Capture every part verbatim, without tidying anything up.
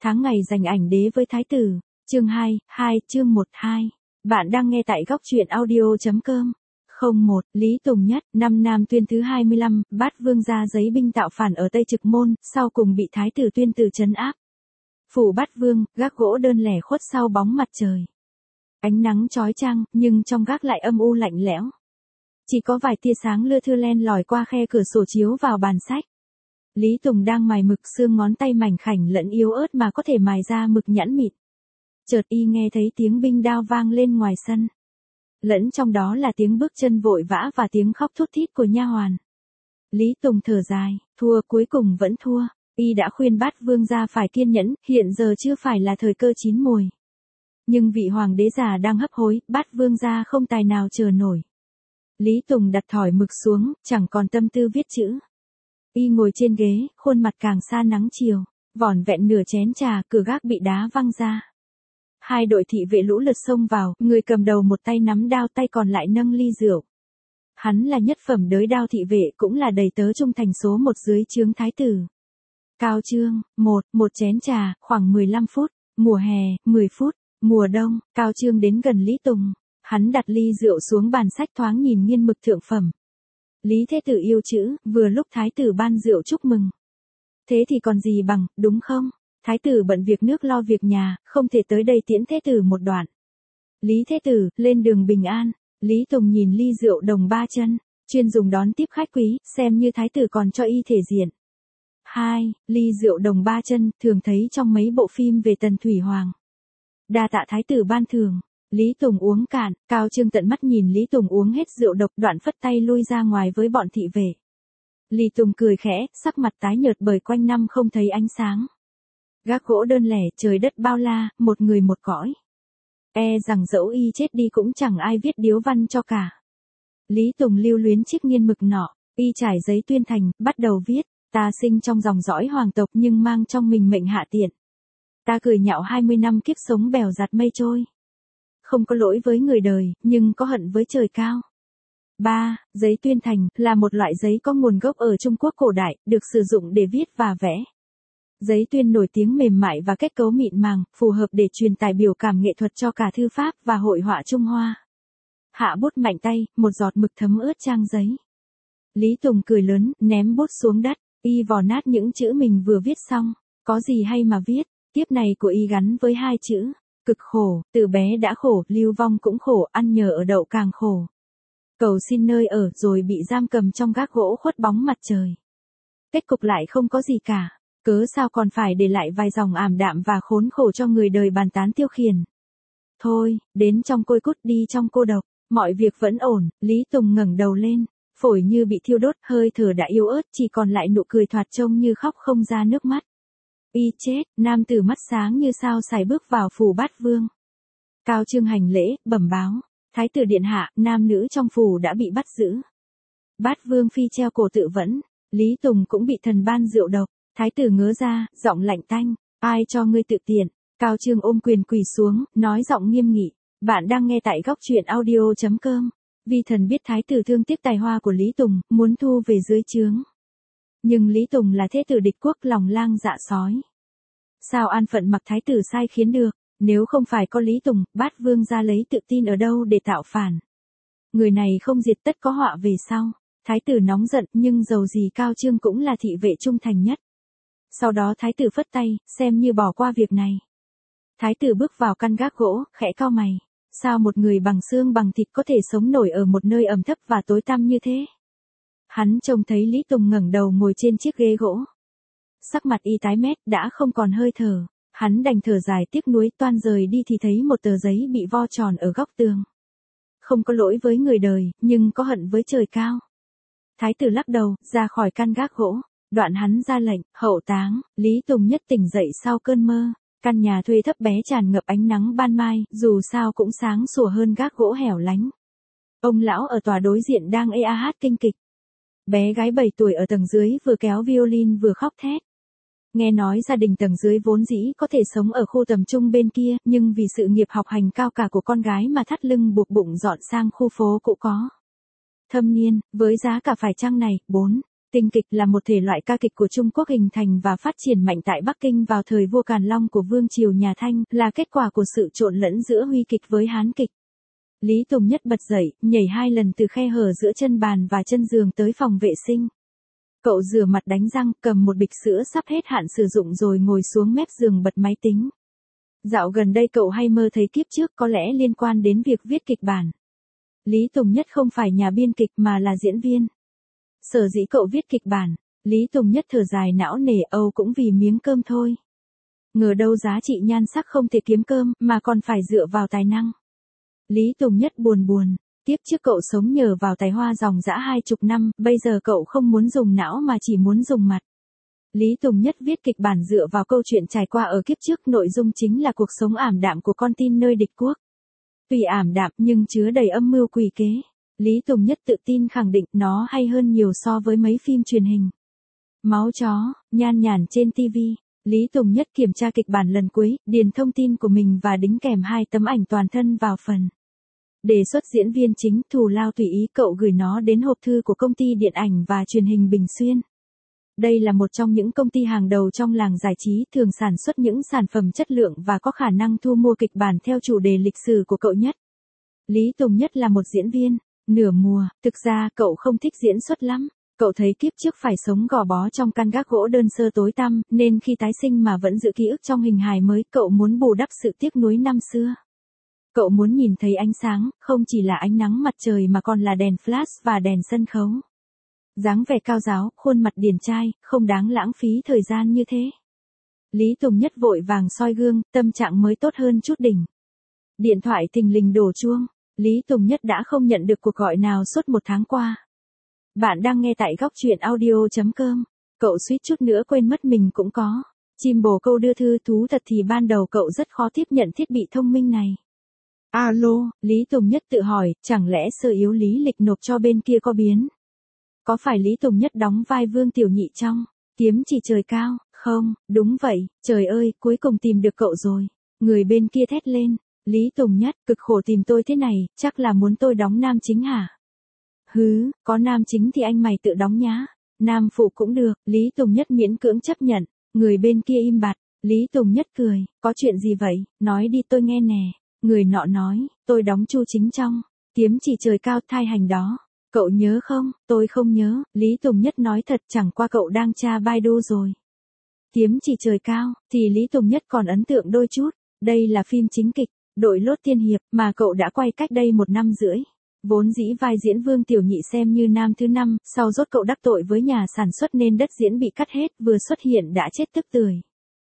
Tháng ngày dành ảnh đế với Thái tử, chương hai, hai, chương một, hai. Bạn đang nghe tại góc truyện audio chấm com. không một, Lý Tùng Nhất, năm Nam Tuyên thứ hai mươi lăm, Bát Vương ra giấy binh tạo phản ở Tây Trực Môn, sau cùng bị Thái tử Tuyên từ trấn áp. Phủ Bát Vương, gác gỗ đơn lẻ khuất sau bóng mặt trời. Ánh nắng chói chang, nhưng trong gác lại âm u lạnh lẽo. Chỉ có vài tia sáng lưa thưa len lỏi qua khe cửa sổ chiếu vào bàn sách. Lý Tùng đang mài mực, xương ngón tay mảnh khảnh lẫn yếu ớt mà có thể mài ra mực nhẵn mịn. Chợt y nghe thấy tiếng binh đao vang lên ngoài sân. Lẫn trong đó là tiếng bước chân vội vã và tiếng khóc thút thít của nha hoàn. Lý Tùng thở dài, thua, cuối cùng vẫn thua. Y đã khuyên Bát Vương gia phải kiên nhẫn, hiện giờ chưa phải là thời cơ chín mùi. Nhưng vị hoàng đế già đang hấp hối, Bát Vương gia không tài nào chờ nổi. Lý Tùng đặt thỏi mực xuống, chẳng còn tâm tư viết chữ. Y ngồi trên ghế, khuôn mặt càng xa nắng chiều, vỏn vẹn nửa chén trà, cửa gác bị đá văng ra. Hai đội thị vệ lũ lượt xông vào, người cầm đầu một tay nắm đao, tay còn lại nâng ly rượu. Hắn là nhất phẩm đới đao thị vệ, cũng là đầy tớ trung thành số một dưới trướng thái tử. Cao Trương, một, một chén trà, khoảng mười lăm phút, mùa hè, mười phút, mùa đông, Cao Trương đến gần Lý Tùng. Hắn đặt ly rượu xuống bàn sách, thoáng nhìn nghiên mực thượng phẩm. Lý Thế Tử yêu chữ, vừa lúc Thái tử ban rượu chúc mừng. Thế thì còn gì bằng, đúng không? Thái tử bận việc nước lo việc nhà, không thể tới đây tiễn Thế Tử một đoạn. Lý Thế Tử, lên đường bình an. Lý Tùng nhìn ly rượu đồng ba chân, chuyên dùng đón tiếp khách quý, xem như Thái tử còn cho y thể diện. Hai, ly rượu đồng ba chân, thường thấy trong mấy bộ phim về Tần Thủy Hoàng. Đa tạ Thái tử ban thưởng. Lý Tùng uống cạn, Cao Trương tận mắt nhìn Lý Tùng uống hết rượu độc, đoạn phất tay lui ra ngoài với bọn thị vệ. Lý Tùng cười khẽ, sắc mặt tái nhợt bởi quanh năm không thấy ánh sáng. Gác gỗ đơn lẻ, trời đất bao la, một người một cõi. E rằng dẫu y chết đi cũng chẳng ai viết điếu văn cho cả. Lý Tùng lưu luyến chiếc nghiên mực nọ, y trải giấy tuyên thành, bắt đầu viết, ta sinh trong dòng dõi hoàng tộc nhưng mang trong mình mệnh hạ tiện. Ta cười nhạo hai mươi năm kiếp sống bèo giặt mây trôi. Không có lỗi với người đời, nhưng có hận với trời cao. ba. Giấy tuyên thành, là một loại giấy có nguồn gốc ở Trung Quốc cổ đại, được sử dụng để viết và vẽ. Giấy tuyên nổi tiếng mềm mại và kết cấu mịn màng, phù hợp để truyền tải biểu cảm nghệ thuật cho cả thư pháp và hội họa Trung Hoa. Hạ bút mạnh tay, một giọt mực thấm ướt trang giấy. Lý Tùng cười lớn, ném bút xuống đất, y vò nát những chữ mình vừa viết xong. Có gì hay mà viết, tiếp này của y gắn với hai chữ. Cực khổ, từ bé đã khổ, lưu vong cũng khổ, ăn nhờ ở đậu càng khổ. Cầu xin nơi ở, rồi bị giam cầm trong gác gỗ khuất bóng mặt trời. Kết cục lại không có gì cả, cớ sao còn phải để lại vài dòng ảm đạm và khốn khổ cho người đời bàn tán tiêu khiển. Thôi, đến trong côi cút đi trong cô độc, mọi việc vẫn ổn. Lý Tùng ngẩng đầu lên, phổi như bị thiêu đốt, hơi thở đã yếu ớt, chỉ còn lại nụ cười thoạt trông như khóc không ra nước mắt. Y chết, nam tử mắt sáng như sao sải bước vào phủ Bát Vương. Cao Trương hành lễ, bẩm báo, Thái tử điện hạ, nam nữ trong phủ đã bị bắt giữ. Bát Vương phi treo cổ tự vẫn, Lý Tùng cũng bị thần ban rượu độc. Thái tử ngớ ra, giọng lạnh tanh, ai cho ngươi tự tiện? Cao Trương ôm quyền quỳ xuống, nói giọng nghiêm nghị, bạn đang nghe tại góc truyện audio chấm com. Vi thần biết Thái tử thương tiếc tài hoa của Lý Tùng, muốn thu về dưới trướng. Nhưng Lý Tùng là thế tử địch quốc, lòng lang dạ sói. Sao an phận mặc Thái tử sai khiến được? Nếu không phải có Lý Tùng, Bát Vương ra lấy tự tin ở đâu để tạo phản? Người này không diệt tất có họa về sau. Thái tử nóng giận, nhưng dầu gì Cao Trương cũng là thị vệ trung thành nhất. Sau đó Thái tử phất tay, xem như bỏ qua việc này. Thái tử bước vào căn gác gỗ, khẽ cau mày. Sao một người bằng xương bằng thịt có thể sống nổi ở một nơi ẩm thấp và tối tăm như thế? Hắn trông thấy Lý Tùng ngẩng đầu ngồi trên chiếc ghế gỗ. Sắc mặt y tái mét, đã không còn hơi thở. Hắn đành thở dài tiếc nuối, toan rời đi thì thấy một tờ giấy bị vo tròn ở góc tường. Không có lỗi với người đời, nhưng có hận với trời cao. Thái tử lắc đầu, ra khỏi căn gác gỗ. Đoạn hắn ra lệnh, hậu táng. Lý Tùng Nhất tỉnh dậy sau cơn mơ. Căn nhà thuê thấp bé tràn ngập ánh nắng ban mai, dù sao cũng sáng sủa hơn gác gỗ hẻo lánh. Ông lão ở tòa đối diện đang ê a hát kinh kịch. Bé gái bảy tuổi ở tầng dưới vừa kéo violin vừa khóc thét. Nghe nói gia đình tầng dưới vốn dĩ có thể sống ở khu tầm trung bên kia, nhưng vì sự nghiệp học hành cao cả của con gái mà thắt lưng buộc bụng dọn sang khu phố cũ có. Thâm niên, với giá cả phải chăng này, bốn. Tinh kịch là một thể loại ca kịch của Trung Quốc hình thành và phát triển mạnh tại Bắc Kinh vào thời vua Càn Long của Vương triều nhà Thanh, là kết quả của sự trộn lẫn giữa Huy kịch với Hán kịch. Lý Tùng Nhất bật dậy, nhảy hai lần từ khe hở giữa chân bàn và chân giường tới phòng vệ sinh. Cậu rửa mặt đánh răng, cầm một bịch sữa sắp hết hạn sử dụng rồi ngồi xuống mép giường bật máy tính. Dạo gần đây cậu hay mơ thấy kiếp trước có lẽ liên quan đến việc viết kịch bản. Lý Tùng Nhất không phải nhà biên kịch mà là diễn viên. Sở dĩ cậu viết kịch bản, Lý Tùng Nhất thở dài não nề, âu cũng vì miếng cơm thôi. Ngờ đâu giá trị nhan sắc không thể kiếm cơm, mà còn phải dựa vào tài năng. Lý Tùng Nhất buồn buồn, tiếp trước cậu sống nhờ vào tài hoa dòng dã hai chục năm, bây giờ cậu không muốn dùng não mà chỉ muốn dùng mặt. Lý Tùng Nhất viết kịch bản dựa vào câu chuyện trải qua ở kiếp trước, nội dung chính là cuộc sống ảm đạm của con tin nơi địch quốc. Tuy ảm đạm nhưng chứa đầy âm mưu quỷ kế. Lý Tùng Nhất tự tin khẳng định nó hay hơn nhiều so với mấy phim truyền hình. Máu chó, nhan nhản trên ti vi. Lý Tùng Nhất kiểm tra kịch bản lần cuối, điền thông tin của mình và đính kèm hai tấm ảnh toàn thân vào phần. Đề xuất diễn viên chính, thù lao tùy ý, cậu gửi nó đến hộp thư của công ty điện ảnh và truyền hình Bình Xuyên. Đây là một trong những công ty hàng đầu trong làng giải trí, thường sản xuất những sản phẩm chất lượng và có khả năng thu mua kịch bản theo chủ đề lịch sử của cậu Nhất. Lý Tùng Nhất là một diễn viên nửa mùa, thực ra cậu không thích diễn xuất lắm. Cậu thấy kiếp trước phải sống gò bó trong căn gác gỗ đơn sơ tối tăm, nên khi tái sinh mà vẫn giữ ký ức trong hình hài mới, cậu muốn bù đắp sự tiếc nuối năm xưa. Cậu muốn nhìn thấy ánh sáng, không chỉ là ánh nắng mặt trời mà còn là đèn flash và đèn sân khấu. Dáng vẻ cao giáo, khuôn mặt điển trai, không đáng lãng phí thời gian như thế. Lý Tùng Nhất vội vàng soi gương, tâm trạng mới tốt hơn chút đỉnh. Điện thoại thình lình đổ chuông, Lý Tùng Nhất đã không nhận được cuộc gọi nào suốt một tháng qua. Bạn đang nghe tại góc truyện audio chấm com. Cậu suýt chút nữa quên mất mình cũng có chim bồ câu đưa thư. Thú thật thì ban đầu cậu rất khó tiếp nhận thiết bị thông minh này. Alo, Lý Tùng Nhất tự hỏi, chẳng lẽ sơ yếu lý lịch nộp cho bên kia có biến? Có phải Lý Tùng Nhất đóng vai Vương Tiểu Nhị trong Kiếm Chỉ Trời Cao? Không, đúng vậy, trời ơi, cuối cùng tìm được cậu rồi. Người bên kia thét lên, Lý Tùng Nhất, cực khổ tìm tôi thế này, chắc là muốn tôi đóng nam chính hả? Hứ, có nam chính thì anh mày tự đóng nhá. Nam phụ cũng được, Lý Tùng Nhất miễn cưỡng chấp nhận. Người bên kia im bặt, Lý Tùng Nhất cười, có chuyện gì vậy, nói đi tôi nghe nè. Người nọ nói, tôi đóng Chu chính trong Kiếm Chỉ Trời Cao thai hành đó. Cậu nhớ không? Tôi không nhớ. Lý Tùng Nhất nói thật, chẳng qua cậu đang tra Baidu rồi. Kiếm Chỉ Trời Cao, thì Lý Tùng Nhất còn ấn tượng đôi chút. Đây là phim chính kịch, đội lốt tiên hiệp, mà cậu đã quay cách đây một năm rưỡi. Vốn dĩ vai diễn Vương Tiểu Nhị xem như nam thứ năm, sau rốt cậu đắc tội với nhà sản xuất nên đất diễn bị cắt hết, vừa xuất hiện đã chết tức tưởi.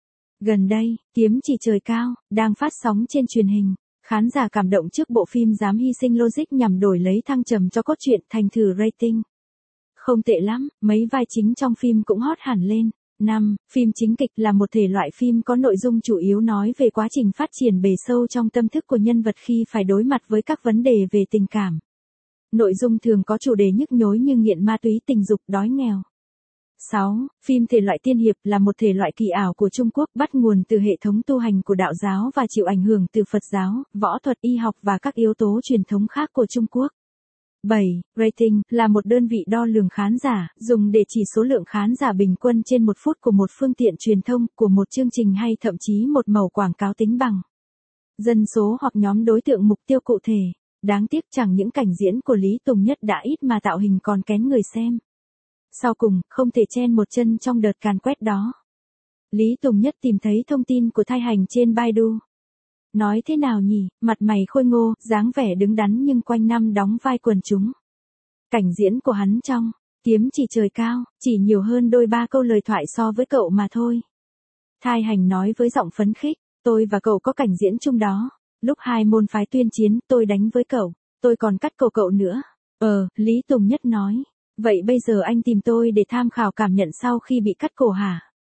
Gần đây, Kiếm Chỉ Trời Cao đang phát sóng trên truyền hình. Khán giả cảm động trước bộ phim dám hy sinh logic nhằm đổi lấy thăng trầm cho cốt truyện, thành thử rating. Không tệ lắm, mấy vai chính trong phim cũng hot hẳn lên. năm. Phim chính kịch là một thể loại phim có nội dung chủ yếu nói về quá trình phát triển bề sâu trong tâm thức của nhân vật khi phải đối mặt với các vấn đề về tình cảm. Nội dung thường có chủ đề nhức nhối như nghiện ma túy, tình dục, đói nghèo. sáu. Phim thể loại tiên hiệp là một thể loại kỳ ảo của Trung Quốc, bắt nguồn từ hệ thống tu hành của đạo giáo và chịu ảnh hưởng từ Phật giáo, võ thuật, y học và các yếu tố truyền thống khác của Trung Quốc. bảy. Rating là một đơn vị đo lường khán giả, dùng để chỉ số lượng khán giả bình quân trên một phút của một phương tiện truyền thông, của một chương trình hay thậm chí một mẩu quảng cáo tính bằng dân số hoặc nhóm đối tượng mục tiêu cụ thể. Đáng tiếc chẳng những cảnh diễn của Lý Tùng Nhất đã ít mà tạo hình còn kén người xem. Sau cùng, không thể chen một chân trong đợt càn quét đó. Lý Tùng Nhất tìm thấy thông tin của thai hành trên Baidu. Nói thế nào nhỉ, mặt mày khôi ngô, dáng vẻ đứng đắn nhưng quanh năm đóng vai quần chúng. Cảnh diễn của hắn trong Kiếm Chỉ Trời Cao chỉ nhiều hơn đôi ba câu lời thoại so với cậu mà thôi. Thai hành nói với giọng phấn khích, tôi và cậu có cảnh diễn chung đó. Lúc hai môn phái tuyên chiến, tôi đánh với cậu, tôi còn cắt cổ cậu nữa. Ờ, Lý Tùng Nhất nói. Vậy bây giờ anh tìm tôi để tham khảo cảm nhận sau khi bị cắt cổ hả?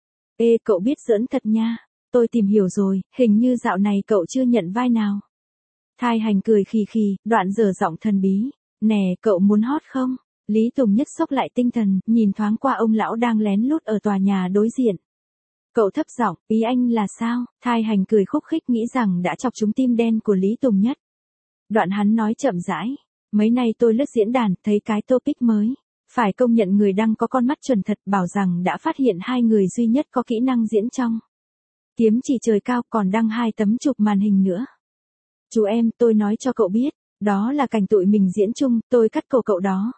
Ê, cậu biết giỡn thật nha. Tôi tìm hiểu rồi, hình như dạo này cậu chưa nhận vai nào. Thai hành cười khì khì, đoạn dở giọng thần bí. Nè, cậu muốn hot không? Lý Tùng Nhất sốc lại tinh thần, nhìn thoáng qua ông lão đang lén lút ở tòa nhà đối diện. Cậu thấp giọng, ý anh là sao? Thai hành cười khúc khích, nghĩ rằng đã chọc trúng tim đen của Lý Tùng Nhất. Đoạn hắn nói chậm rãi. Mấy nay tôi lướt diễn đàn, thấy cái topic mới. Phải công nhận người đăng có con mắt chuẩn thật, bảo rằng đã phát hiện hai người duy nhất có kỹ năng diễn trong Kiếm Chỉ Trời Cao, còn đăng hai tấm chụp màn hình nữa. Chú em, tôi nói cho cậu biết, đó là cảnh tụi mình diễn chung, tôi cắt cổ cậu đó.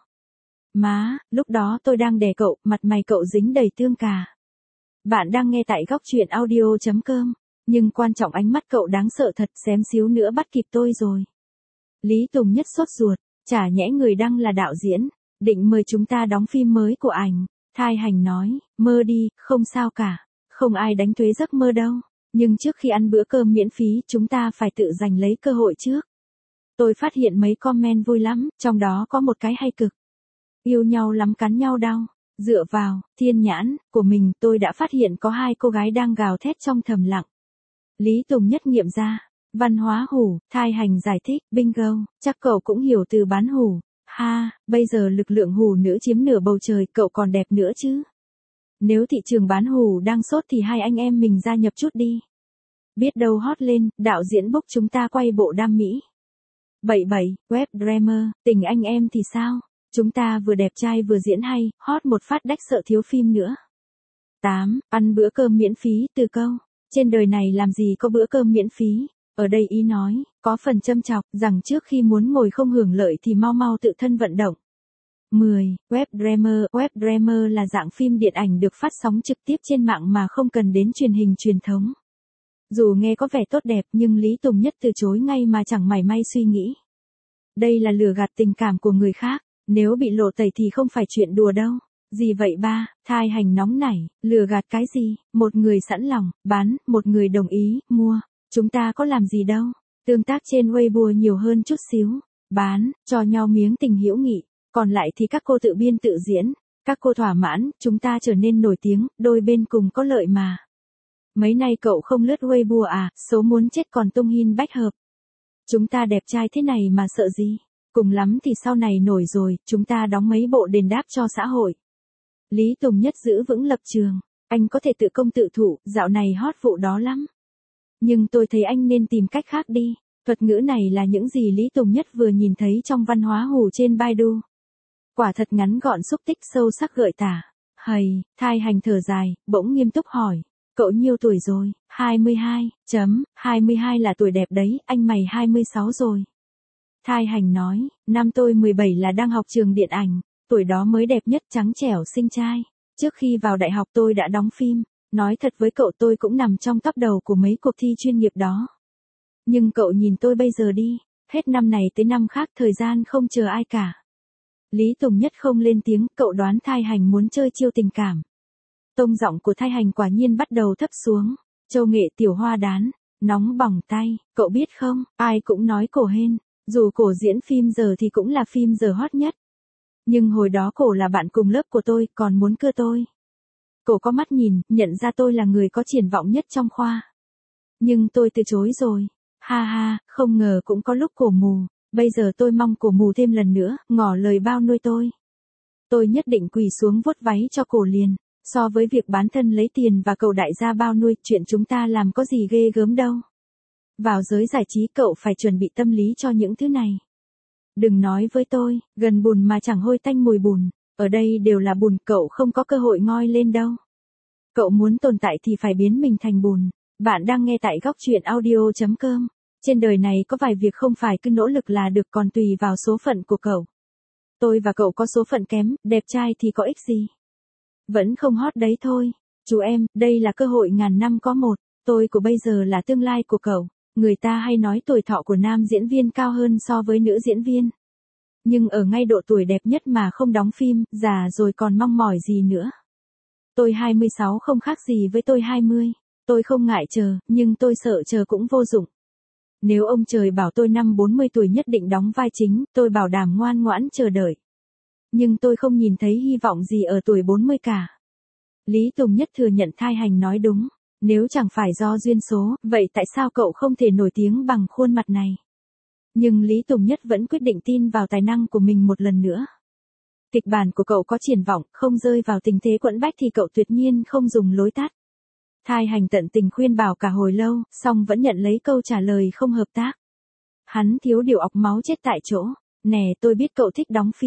Má, lúc đó tôi đang đè cậu, mặt mày cậu dính đầy tương cà. Bạn đang nghe tại góc truyện audio.com, nhưng quan trọng ánh mắt cậu đáng sợ thật, xém xíu nữa bắt kịp tôi rồi. Lý Tùng Nhất sốt ruột, chả nhẽ người đăng là đạo diễn, định mời chúng ta đóng phim mới của ảnh. Thai Hành nói, mơ đi, không sao cả, không ai đánh thuế giấc mơ đâu, nhưng trước khi ăn bữa cơm miễn phí chúng ta phải tự giành lấy cơ hội trước. Tôi phát hiện mấy comment vui lắm, trong đó có một cái hay cực. Yêu nhau lắm cắn nhau đau. Dựa vào thiên nhãn của mình, tôi đã phát hiện có hai cô gái đang gào thét trong thầm lặng. Lý Tùng Nhất nghiệm ra. Văn hóa hủ. Thai Hành giải thích, bingo, chắc cậu cũng hiểu từ bán hủ. Ha, bây giờ lực lượng hủ nữ chiếm nửa bầu trời, cậu còn đẹp nữa chứ. Nếu thị trường bán hủ đang sốt thì hai anh em mình gia nhập chút đi. Biết đâu hot lên, đạo diễn book chúng ta quay bộ đam mỹ. bảy bảy, web drama, tình anh em thì sao? Chúng ta vừa đẹp trai vừa diễn hay, hot một phát đách sợ thiếu phim nữa. tám. Ăn bữa cơm miễn phí, từ câu. Trên đời này làm gì có bữa cơm miễn phí. Ở đây ý nói, có phần châm chọc, rằng trước khi muốn ngồi không hưởng lợi thì mau mau tự thân vận động. mười. Web drama. Web drama là dạng phim điện ảnh được phát sóng trực tiếp trên mạng mà không cần đến truyền hình truyền thống. Dù nghe có vẻ tốt đẹp nhưng Lý Tùng Nhất từ chối ngay mà chẳng mảy may suy nghĩ. Đây là lừa gạt tình cảm của người khác, nếu bị lộ tẩy thì không phải chuyện đùa đâu. Gì vậy ba? Thai Hành nóng nảy, lừa gạt cái gì? Một người sẵn lòng bán, một người đồng ý mua, chúng ta có làm gì đâu. Tương tác trên Weibo nhiều hơn chút xíu, bán cho nhau miếng tình hữu nghị, còn lại thì các cô tự biên tự diễn, các cô thỏa mãn, chúng ta trở nên nổi tiếng, đôi bên cùng có lợi mà. Mấy nay cậu không lướt Weibo à? Số muốn chết còn tung hin bách hợp. Chúng ta đẹp trai thế này mà sợ gì? Cùng lắm thì sau này nổi rồi, chúng ta đóng mấy bộ đền đáp cho xã hội. Lý Tùng Nhất giữ vững lập trường. Anh có thể tự công tự thụ, dạo này hot vụ đó lắm. Nhưng tôi thấy anh nên tìm cách khác đi. Thuật ngữ này là những gì Lý Tùng Nhất vừa nhìn thấy trong văn hóa hủ trên Baidu. Quả thật ngắn gọn xúc tích sâu sắc gợi tả. Hầy, Thai Hành thở dài, bỗng nghiêm túc hỏi. Cậu nhiêu tuổi rồi? hai mươi hai, chấm, hai mươi hai là tuổi đẹp đấy, anh mày hai mươi sáu rồi. Thai Hành nói, năm tôi mười bảy là đang học trường điện ảnh, tuổi đó mới đẹp nhất, trắng trẻo xinh trai. Trước khi vào đại học tôi đã đóng phim, nói thật với cậu tôi cũng nằm trong top đầu của mấy cuộc thi chuyên nghiệp đó. Nhưng cậu nhìn tôi bây giờ đi, hết năm này tới năm khác thời gian không chờ ai cả. Lý Tùng Nhất không lên tiếng, cậu đoán Thai Hành muốn chơi chiêu tình cảm. Tông giọng của Thai Hành quả nhiên bắt đầu thấp xuống. Châu nghệ tiểu hoa đán, nóng bỏng tay, cậu biết không, ai cũng nói cổ hên, dù cổ diễn phim giờ thì cũng là phim giờ hot nhất. Nhưng hồi đó cổ là bạn cùng lớp của tôi, còn muốn cưa tôi. Cổ có mắt nhìn, nhận ra tôi là người có triển vọng nhất trong khoa. Nhưng tôi từ chối rồi. Ha ha, không ngờ cũng có lúc cổ mù, bây giờ tôi mong cổ mù thêm lần nữa, ngỏ lời bao nuôi tôi. Tôi nhất định quỳ xuống vuốt váy cho cổ liền. So với việc bán thân lấy tiền và cậu đại gia bao nuôi, chuyện chúng ta làm có gì ghê gớm đâu. Vào giới giải trí cậu phải chuẩn bị tâm lý cho những thứ này. Đừng nói với tôi, gần bùn mà chẳng hôi tanh mùi bùn, ở đây đều là bùn, cậu không có cơ hội ngoi lên đâu. Cậu muốn tồn tại thì phải biến mình thành bùn. Bạn đang nghe tại góc truyện audio.com. Trên đời này có vài việc không phải cứ nỗ lực là được, còn tùy vào số phận của cậu. Tôi và cậu có số phận kém, đẹp trai thì có ích gì. Vẫn không hot đấy thôi. Chú em, đây là cơ hội ngàn năm có một. Tôi của bây giờ là tương lai của cậu. Người ta hay nói tuổi thọ của nam diễn viên cao hơn so với nữ diễn viên. Nhưng ở ngay độ tuổi đẹp nhất mà không đóng phim, già rồi còn mong mỏi gì nữa. Tôi hai mươi sáu không khác gì với tôi hai mươi. Tôi không ngại chờ, nhưng tôi sợ chờ cũng vô dụng. Nếu ông trời bảo tôi năm bốn mươi tuổi nhất định đóng vai chính, tôi bảo đảm ngoan ngoãn chờ đợi. Nhưng tôi không nhìn thấy hy vọng gì ở tuổi bốn mươi cả. Lý Tùng Nhất thừa nhận Thai Hành nói đúng. Nếu chẳng phải do duyên số, vậy tại sao cậu không thể nổi tiếng bằng khuôn mặt này? Nhưng Lý Tùng Nhất vẫn quyết định tin vào tài năng của mình một lần nữa. Kịch bản của cậu có triển vọng, không rơi vào tình thế quẫn bách thì cậu tuyệt nhiên không dùng lối tắt. Thai Hành tận tình khuyên bảo cả hồi lâu, song vẫn nhận lấy câu trả lời không hợp tác. Hắn thiếu điều ọc máu chết tại chỗ. Nè, tôi biết cậu thích đóng phim.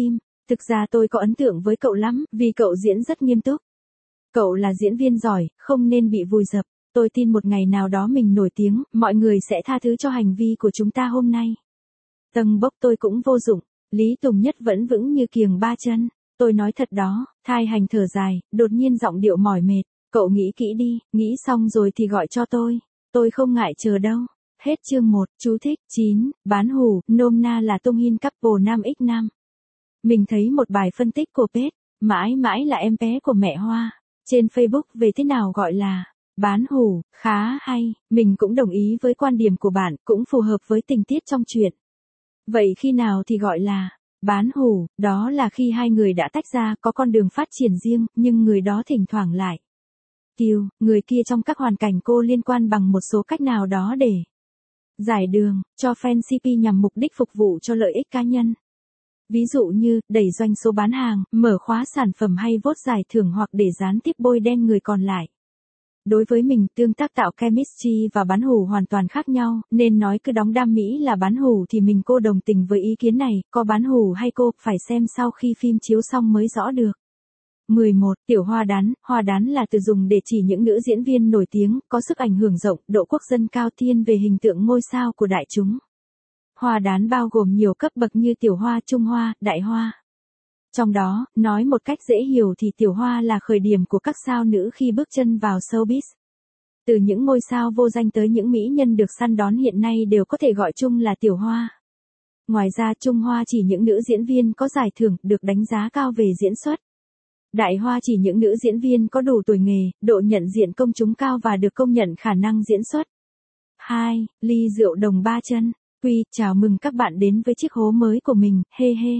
Thực ra tôi có ấn tượng với cậu lắm, vì cậu diễn rất nghiêm túc. Cậu là diễn viên giỏi, không nên bị vùi dập. Tôi tin một ngày nào đó mình nổi tiếng, mọi người sẽ tha thứ cho hành vi của chúng ta hôm nay. Tầng bốc tôi cũng vô dụng. Lý Tùng Nhất vẫn vững như kiềng ba chân. Tôi nói thật đó, Thai Hành thở dài, đột nhiên giọng điệu mỏi mệt. Cậu nghĩ kỹ đi, nghĩ xong rồi thì gọi cho tôi. Tôi không ngại chờ đâu. Hết chương một, chú thích, chín, bán hủ, nôm na là tung hin couple nam x nam. Mình thấy một bài phân tích của Pết, mãi mãi là em bé của mẹ Hoa, trên Facebook về thế nào gọi là bán hủ, khá hay, mình cũng đồng ý với quan điểm của bạn, cũng phù hợp với tình tiết trong truyện. Vậy khi nào thì gọi là bán hủ, đó là khi hai người đã tách ra, có con đường phát triển riêng, nhưng người đó thỉnh thoảng lại tiêu, người kia trong các hoàn cảnh cô liên quan bằng một số cách nào đó để giải đường, cho fan xê pê nhằm mục đích phục vụ cho lợi ích cá nhân. Ví dụ như, đẩy doanh số bán hàng, mở khóa sản phẩm hay vote giải thưởng hoặc để gián tiếp bôi đen người còn lại. Đối với mình, tương tác tạo chemistry và bán hủ hoàn toàn khác nhau, nên nói cứ đóng đam mỹ là bán hủ thì mình cô đồng tình với ý kiến này, có bán hủ hay cô, phải xem sau khi phim chiếu xong mới rõ được. mười một. Tiểu hoa đán. Hoa đán là từ dùng để chỉ những nữ diễn viên nổi tiếng, có sức ảnh hưởng rộng, độ quốc dân cao thiên về hình tượng ngôi sao của đại chúng. Hoa đán bao gồm nhiều cấp bậc như tiểu hoa, trung hoa, đại hoa. Trong đó, nói một cách dễ hiểu thì tiểu hoa là khởi điểm của các sao nữ khi bước chân vào showbiz. Từ những ngôi sao vô danh tới những mỹ nhân được săn đón hiện nay đều có thể gọi chung là tiểu hoa. Ngoài ra trung hoa chỉ những nữ diễn viên có giải thưởng, được đánh giá cao về diễn xuất. Đại hoa chỉ những nữ diễn viên có đủ tuổi nghề, độ nhận diện công chúng cao và được công nhận khả năng diễn xuất. hai. Ly rượu đồng ba chân. Quy, chào mừng các bạn đến với chiếc hố mới của mình, hê hê.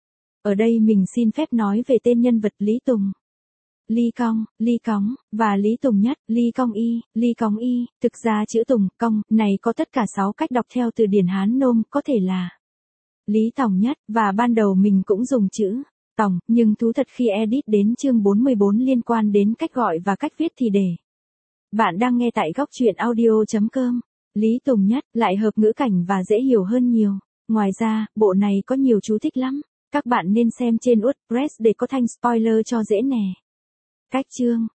Ở đây mình xin phép nói về tên nhân vật Lý Tùng. Ly Cong, Ly Cóng, và Lý Tùng Nhất, Ly Cong Y, Ly Cóng Y, thực ra chữ Tùng, Cong, này có tất cả sáu cách đọc theo từ điển Hán Nôm, có thể là Lý Tòng Nhất, và ban đầu mình cũng dùng chữ Tòng, nhưng thú thật khi edit đến chương bốn mươi bốn liên quan đến cách gọi và cách viết thì để. Bạn đang nghe tại góc truyện audio chấm com. Lý Tùng Nhất, lại hợp ngữ cảnh và dễ hiểu hơn nhiều. Ngoài ra, bộ này có nhiều chú thích lắm. Các bạn nên xem trên WordPress để có thanh spoiler cho dễ nè. Cách chương,